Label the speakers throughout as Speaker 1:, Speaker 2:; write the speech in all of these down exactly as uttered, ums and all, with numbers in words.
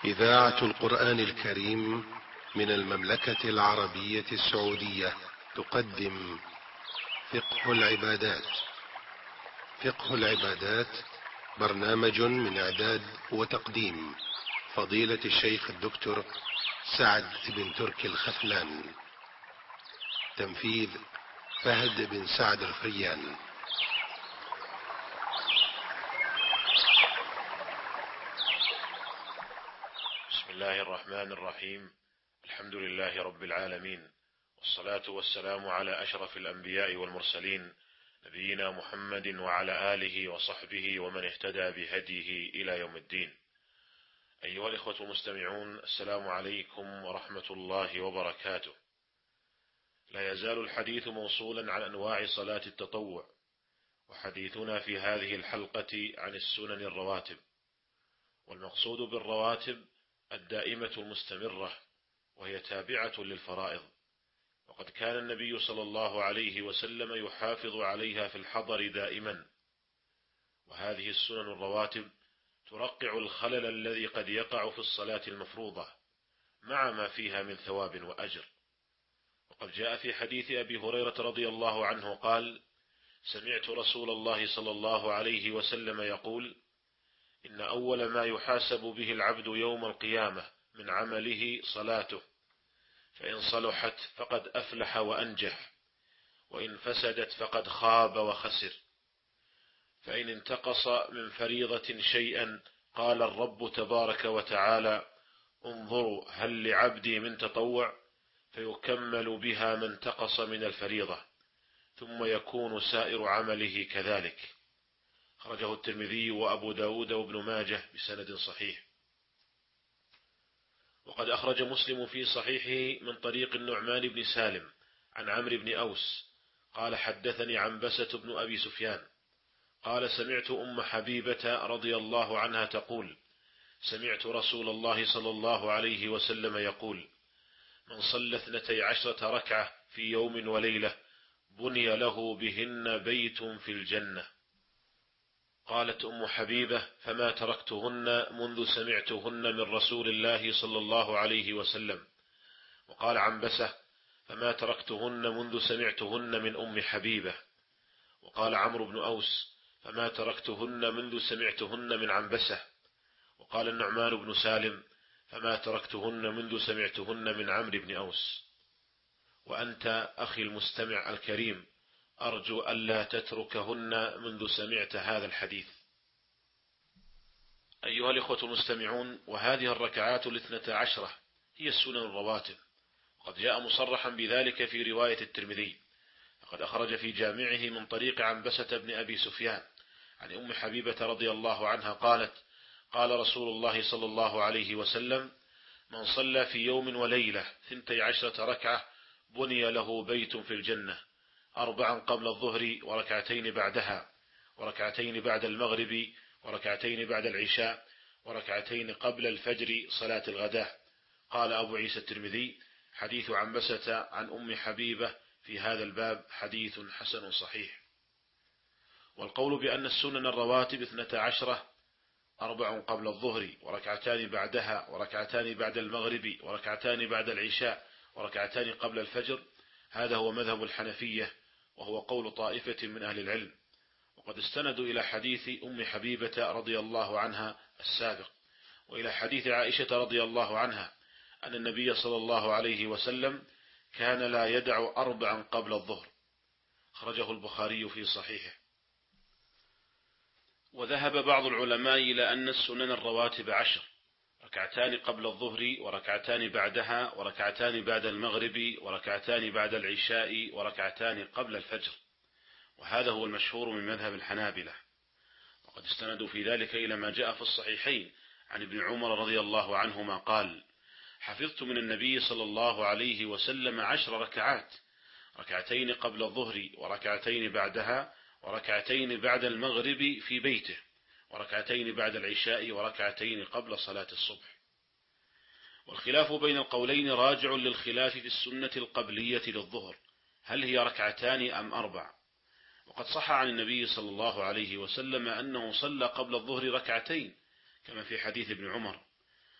Speaker 1: إذاعة القرآن الكريم من المملكة العربية السعودية تقدم فقه العبادات. فقه العبادات برنامج من إعداد وتقديم فضيلة الشيخ الدكتور سعد بن تركي الخثلان. تنفيذ فهد بن سعد الفريان.
Speaker 2: بسم الله الرحمن الرحيم. الحمد لله رب العالمين، والصلاة والسلام على أشرف الأنبياء والمرسلين، نبينا محمد وعلى آله وصحبه ومن اهتدى بهديه إلى يوم الدين. أيها الإخوة المستمعون، السلام عليكم ورحمة الله وبركاته. لا يزال الحديث موصولا عن أنواع صلاة التطوع، وحديثنا في هذه الحلقة عن السنن الرواتب. والمقصود بالرواتب الدائمة المستمرة، وهي تابعة للفرائض، وقد كان النبي صلى الله عليه وسلم يحافظ عليها في الحضر دائما. وهذه السنن الرواتب ترقع الخلل الذي قد يقع في الصلاة المفروضة مع ما فيها من ثواب وأجر. وقد جاء في حديث أبي هريرة رضي الله عنه قال: سمعت رسول الله صلى الله عليه وسلم يقول: إن أول ما يحاسب به العبد يوم القيامة من عمله صلاته، فإن صلحت فقد أفلح وأنجح، وإن فسدت فقد خاب وخسر. فإن انتقص من فريضة شيئا قال الرب تبارك وتعالى: انظروا هل لعبدي من تطوع، فيكمل بها ما انتقص من الفريضة، ثم يكون سائر عمله كذلك. خرجه الترمذي وأبو داود وابن ماجه بسند صحيح. وقد أخرج مسلم في صحيحه من طريق النعمان بن سالم عن عمرو بن أوس قال: حدثني عنبسة بن أبي سفيان قال: سمعت أم حبيبة رضي الله عنها تقول: سمعت رسول الله صلى الله عليه وسلم يقول: من صلى اثنتي عشرة ركعة في يوم وليلة بني له بهن بيت في الجنة. قالت أم حبيبة: فما تركتهن منذ سمعتهن من رسول الله صلى الله عليه وسلم. وقال عنبسة: فما تركتهن منذ سمعتهن من أم حبيبة. وقال عمرو بن أوس: فما تركتهن منذ سمعتهن من عنبسة. وقال النعمان بن سالم: فما تركتهن منذ سمعتهن من عمرو بن أوس. وأنت أخي المستمع الكريم، أرجو ألا تتركهن منذ سمعت هذا الحديث. أيها الإخوة المستمعون، وهذه الركعات الاثنتا عشرة هي السنن الرواتب، وقد جاء مصرحا بذلك في رواية الترمذي. فقد أخرج في جامعه من طريق عنبسة بن أبي سفيان عن أم حبيبة رضي الله عنها قالت: قال رسول الله صلى الله عليه وسلم: من صلى في يوم وليلة ثنتي عشرة ركعة بني له بيت في الجنة، أربعا قبل الظهر وركعتين بعدها، وركعتين بعد المغرب، وركعتين بعد العشاء، وركعتين قبل الفجر صلاة الغداء. قال أبو عيسى الترمذي: حديث عنبسة عن أم حبيبة في هذا الباب حديث حسن صحيح. والقول بأن السنن الرواتب اثنتا عشرة أربع قبل الظهر وركعتان بعدها، وركعتان بعد المغرب، وركعتان بعد العشاء، وركعتان قبل الفجر، هذا هو مذهب الحنفية، وهو قول طائفة من أهل العلم. وقد استندوا إلى حديث أم حبيبة رضي الله عنها السابق، وإلى حديث عائشة رضي الله عنها أن النبي صلى الله عليه وسلم كان لا يدع أربعا قبل الظهر. خرجه البخاري في صحيحه. وذهب بعض العلماء إلى أن السنن الرواتب عشر: ركعتان قبل الظهر، وركعتان بعدها، وركعتان بعد المغرب، وركعتان بعد العشاء، وركعتان قبل الفجر. وهذا هو المشهور من مذهب الحنابلة. وقد استندوا في ذلك إلى ما جاء في الصحيحين عن ابن عمر رضي الله عنهما قال: حفظت من النبي صلى الله عليه وسلم عشر ركعات: ركعتين قبل الظهر، وركعتين بعدها، وركعتين بعد المغرب في بيته، وركعتين بعد العشاء، وركعتين قبل صلاة الصبح. والخلاف بين القولين راجع للخلاف في السنة القبلية للظهر، هل هي ركعتان أم أربع؟ وقد صح عن النبي صلى الله عليه وسلم أنه صلى قبل الظهر ركعتين كما في حديث ابن عمر،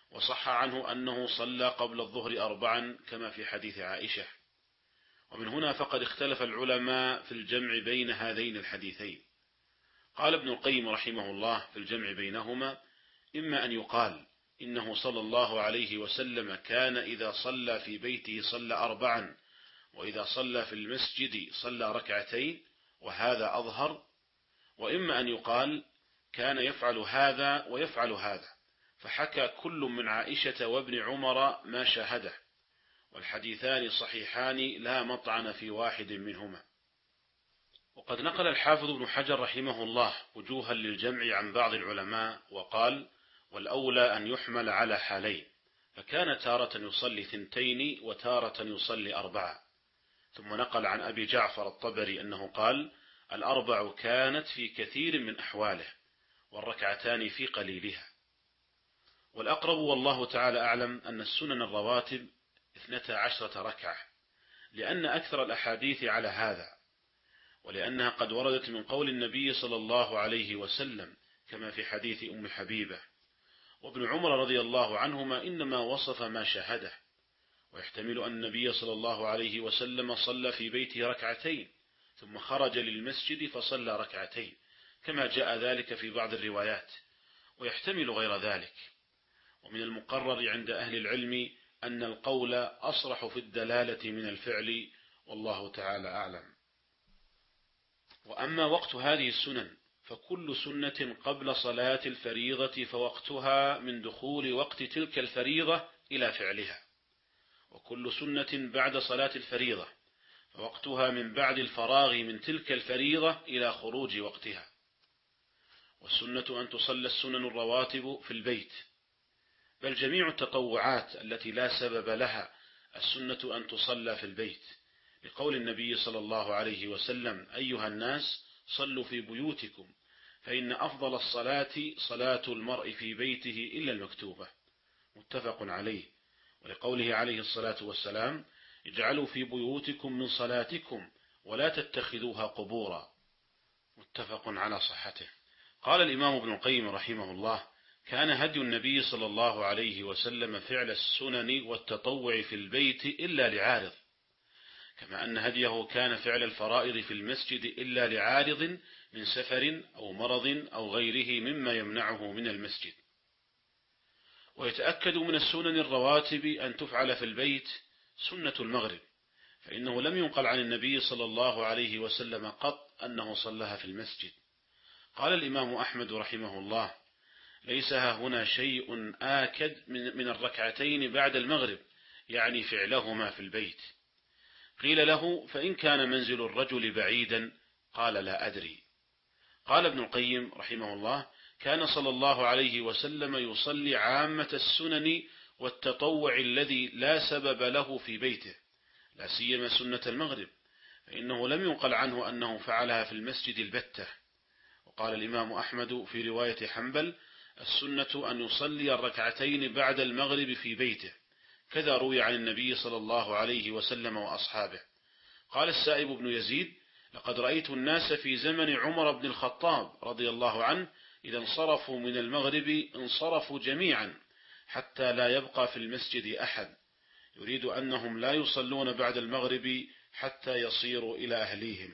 Speaker 3: وصح عنه أنه صلى قبل الظهر أربعا كما في حديث عائشة. ومن هنا فقد اختلف العلماء في الجمع بين هذين الحديثين. قال ابن القيم رحمه الله في الجمع بينهما: إما أن يقال إنه صلى الله عليه وسلم كان إذا صلى في بيته صلى أربعا، وإذا صلى في المسجد صلى ركعتين، وهذا أظهر. وإما أن يقال كان يفعل هذا ويفعل هذا، فحكى كل من عائشة وابن عمر ما شاهده، والحديثان صحيحان لا مطعن في واحد منهما. وقد نقل الحافظ ابن حجر رحمه الله وجوها للجمع عن بعض العلماء، وقال: والأولى أن يحمل على حالين، فكان تارة يصلي ثنتين وتارة يصلي أربعة. ثم نقل عن أبي جعفر الطبري أنه قال: الأربع كانت في كثير من أحواله، والركعتان في قليلها. والأقرب والله تعالى أعلم أن السنن الرواتب اثنتا عشرة ركعة، لأن أكثر الأحاديث على هذا، ولأنها قد وردت من قول النبي صلى الله عليه وسلم كما في حديث أم حبيبة. وابن عمر رضي الله عنهما إنما وصف ما شاهده، ويحتمل أن النبي صلى الله عليه وسلم صلى في بيته ركعتين ثم خرج للمسجد فصلى ركعتين كما جاء ذلك في بعض الروايات، ويحتمل غير ذلك. ومن المقرر عند أهل العلم أن القول أصرح في الدلالة من الفعل، والله تعالى أعلم. وأما وقت هذه السنن فكل سنة قبل صلاة الفريضة فوقتها من دخول وقت تلك الفريضة إلى فعلها، وكل سنة بعد صلاة الفريضة فوقتها من بعد الفراغ من تلك الفريضة إلى خروج وقتها. والسنة أن تصلى السنن الرواتب في البيت، بل جميع التطوعات التي لا سبب لها السنة أن تصلى في البيت، لقول النبي صلى الله عليه وسلم: أيها الناس صلوا في بيوتكم، فإن أفضل الصلاة صلاة المرء في بيته إلا المكتوبة، متفق عليه. ولقوله عليه الصلاة والسلام: اجعلوا في بيوتكم من صلاتكم ولا تتخذوها قبورا، متفق على صحته. قال الإمام ابن القيم رحمه الله: كان هدي النبي صلى الله عليه وسلم فعل السنن والتطوع في البيت إلا لعارض، كما أن هديه كان فعل الفرائض في المسجد إلا لعارض من سفر أو مرض أو غيره مما يمنعه من المسجد. ويتأكد من السنن الرواتب أن تفعل في البيت سنة المغرب، فإنه لم ينقل عن النبي صلى الله عليه وسلم قط أنه صلىها في المسجد. قال الإمام أحمد رحمه الله: ليس هنا شيء آكد من الركعتين بعد المغرب، يعني فعلهما في البيت. قيل له: فإن كان منزل الرجل بعيدا؟ قال: لا أدري. قال ابن القيم رحمه الله: كان صلى الله عليه وسلم يصلي عامة السنن والتطوع الذي لا سبب له في بيته، لا سيما سنة المغرب، فإنه لم ينقل عنه أنه فعلها في المسجد البتة. وقال الإمام أحمد في رواية حنبل: السنة أن يصلي الركعتين بعد المغرب في بيته، كذا روي عن النبي صلى الله عليه وسلم وأصحابه. قال السائب بن يزيد: لقد رأيت الناس في زمن عمر بن الخطاب رضي الله عنه إذا انصرفوا من المغرب انصرفوا جميعا حتى لا يبقى في المسجد أحد، يريد أنهم لا يصلون بعد المغرب حتى يصيروا إلى أهليهم.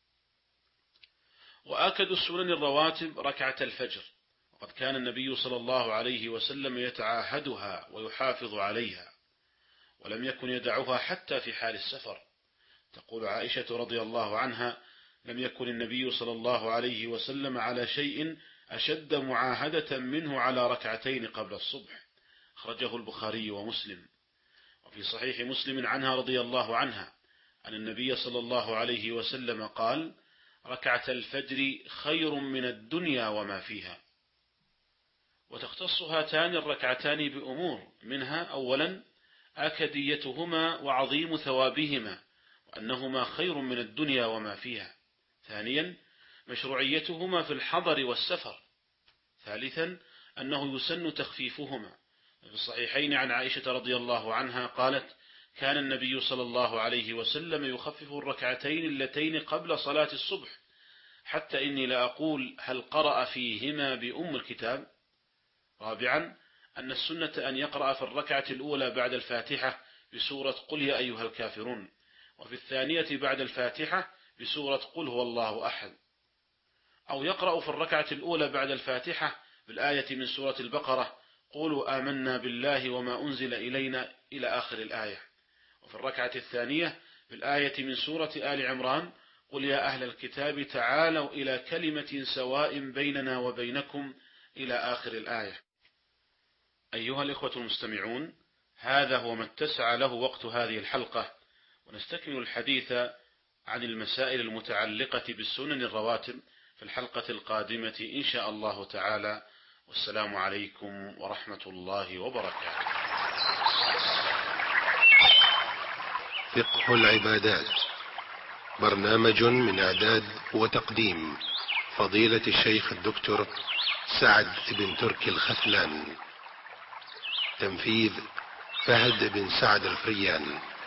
Speaker 3: وآكد السنن الرواتب ركعة الفجر، وقد كان النبي صلى الله عليه وسلم يتعاهدها ويحافظ عليها، ولم يكن يدعها حتى في حال السفر. تقول عائشة رضي الله عنها: لم يكن النبي صلى الله عليه وسلم على شيء أشد معاهدة منه على ركعتين قبل الصبح، أخرجه البخاري ومسلم. وفي صحيح مسلم عنها رضي الله عنها أن النبي صلى الله عليه وسلم قال: ركعة الفجر خير من الدنيا وما فيها. وتختص هاتان الركعتان بأمور، منها: أولا آكديتهما وعظيم ثوابهما، وأنهما خير من الدنيا وما فيها. ثانيا مشروعيتهما في الحضر والسفر. ثالثا أنه يسن تخفيفهما. في الصحيحين عن عائشة رضي الله عنها قالت: كان النبي صلى الله عليه وسلم يخفف الركعتين اللتين قبل صلاة الصبح، حتى إني لا أقول هل قرأ فيهما بأم الكتاب. رابعا أن السنة أن يقرأ في الركعة الأولى بعد الفاتحة بسورة قل يا أيها الكافرون، وفي الثانية بعد الفاتحة بسورة قل هو الله أحد، أو يقرأ في الركعة الأولى بعد الفاتحة بالآية من سورة البقرة قولوا آمنا بالله وما أنزل إلينا إلى آخر الآية، وفي الركعة الثانية بالآية من سورة آل عمران قل يا أهل الكتاب تعالوا إلى كلمة سواء بيننا وبينكم إلى آخر الآية. أيها الإخوة المستمعون، هذا هو ما اتسع له وقت هذه الحلقة، ونستكمل الحديث عن المسائل المتعلقة بالسنن الرواتب في الحلقة القادمة إن شاء الله تعالى، والسلام عليكم ورحمة الله وبركاته.
Speaker 1: فقه العبادات، برنامج من إعداد وتقديم فضيلة الشيخ الدكتور سعد بن تركي الخثلان، تنفيذ فهد بن سعد الفريان.